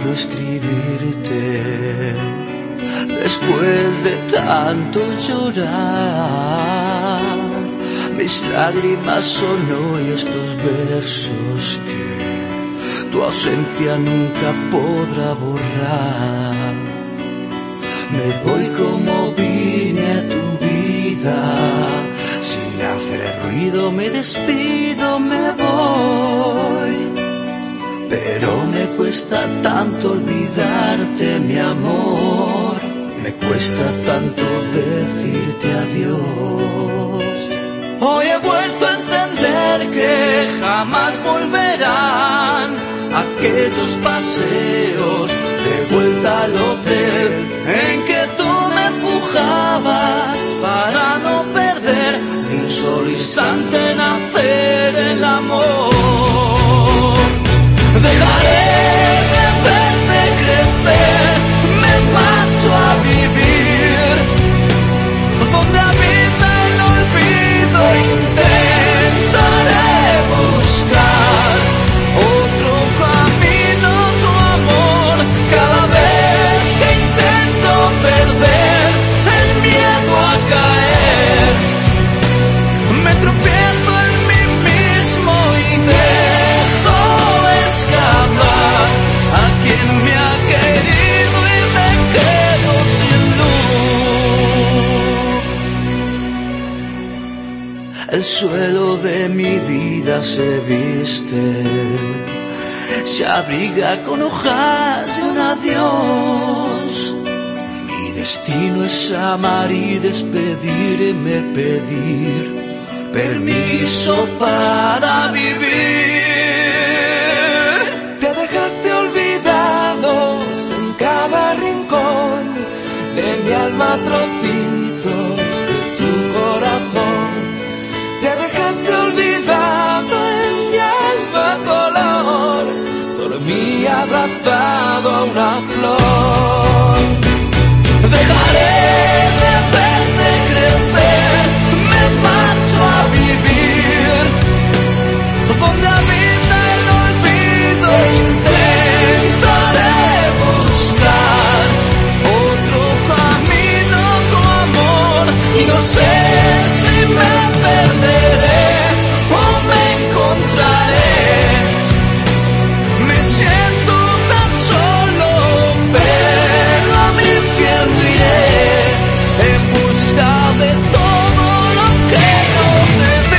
podido escribirte después de tanto llorar. Mis lágrimas son hoy estos versos que tu ausencia nunca podrá borrar. Me voy como vine a tu vida, sin hacer ruido me despido, me voy. Pero me cuesta tanto olvidarte, mi amor, me cuesta tanto decirte adiós. Hoy he vuelto a entender que jamás volverán aquellos paseos de vuelta al hotel en que tú me empujabas para no perder ni un solo instante en hacer el amor. Dejaré de verte crecer, me marcho a vivir donde habita el olvido. Intentaré buscar otro camino, tu amor. Cada vez que intento perder el miedo a caer, me tropiezo en mí mismo y dejo escapar a quien me ha querido y me quedo sin luz. El suelo de mi vida se viste, se abriga con hojas de un adiós. Mi destino es amar y despedirme, pedir permiso para vivir. Te dejaste olvidados en cada rincón de mi alma, trocitos de tu corazón. Te dejaste olvidado en mi alma color, dormí abrazado a una flor. Dejaré de verte crecer, me marcho a vivir donde habita el olvido. Intentaré buscar otro camino, tu amor, y no sé si me perderé o me encontraré. Me siento tan solo, pero a mi infierno iré en busca de todo lo que no te di.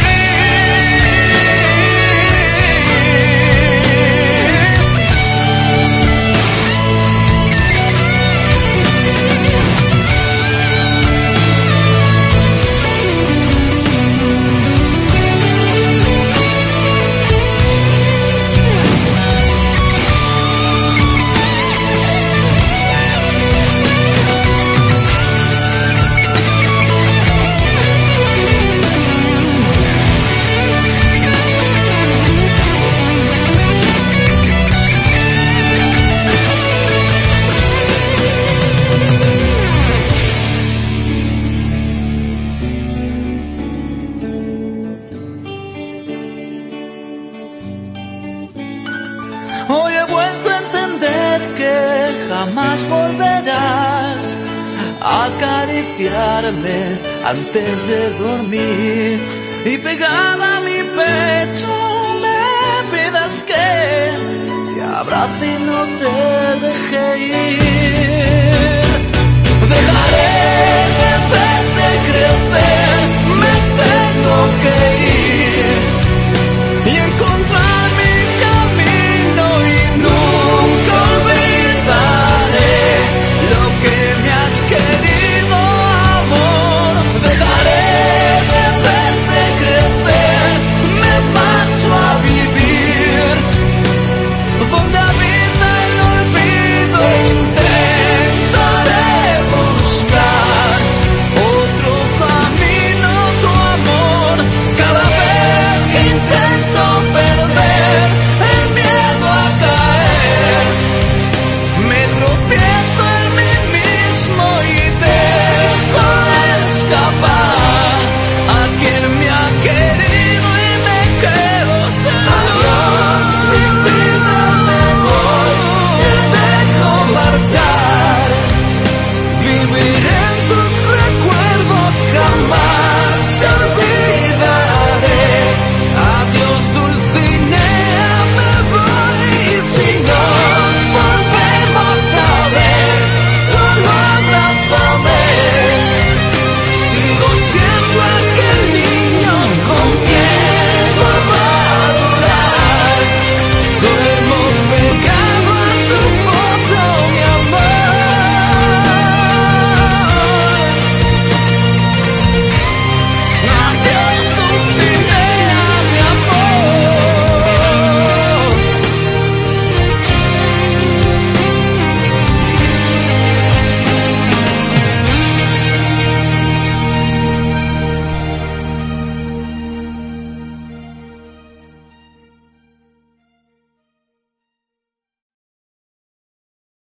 Hoy he vuelto a entender que jamás volverás a acariciarme antes de dormir, y pegada a mi pecho me pidas que te abrace y no te deje ir. Dejaré de verte crecer.